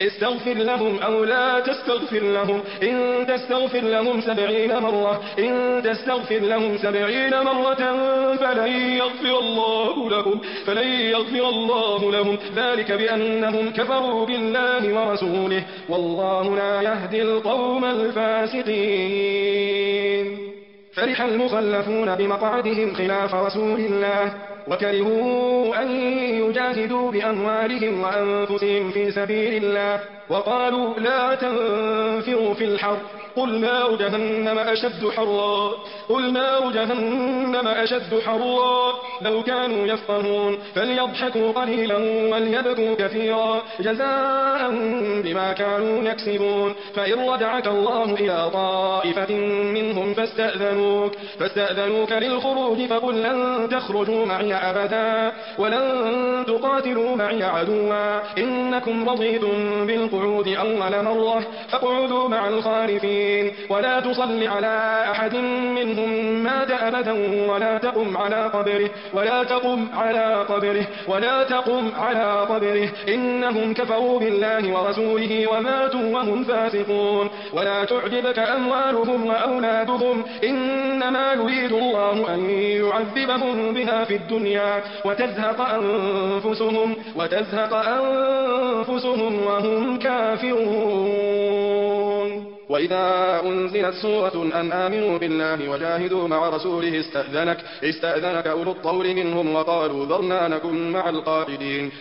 استغفر لهم أو لا تستغفر لهم إن تستغفر لهم 70 مرة فلن يغفر الله لهم ذلك بأنهم كفروا بالله ورسوله والله لا يهدي القوم الفاسقين. فرح المخلفون بمقعدهم خلاف رسول الله وكرهوا أن يجاهدوا بأموالهم وأنفسهم في سبيل الله وقالوا لا تنفروا في الحر قل نار جهنم أشد حرا لو كانوا يفقهون فليضحكوا قليلا وليبكوا كثيرا جزاء بما كانوا يكسبون. فإن رجعك الله إلى طائفة منهم فاستأذنوك للخروج فقل لن تخرجوا معي أبدا ولن تقاتلوا معي عدوا إنكم رضيتم بالقعود أول مرة فاقعدوا مع الخالفين ولا تصل على أحد منهم مات أبدا ولا تقم على قبره إنهم كفروا بالله ورسوله وماتوا وهم فاسقون. ولا تعجبك أموالهم وأولادهم إنما يريد الله أن يعذبهم بها في الدنيا وتزهق أنفسهم وهم كافرون. وإذا أنزلت سورة أن آمنوا بالله وجاهدوا مع رسوله استأذنك أولو الطول منهم وقالوا ذرنا نكن مع القاعدين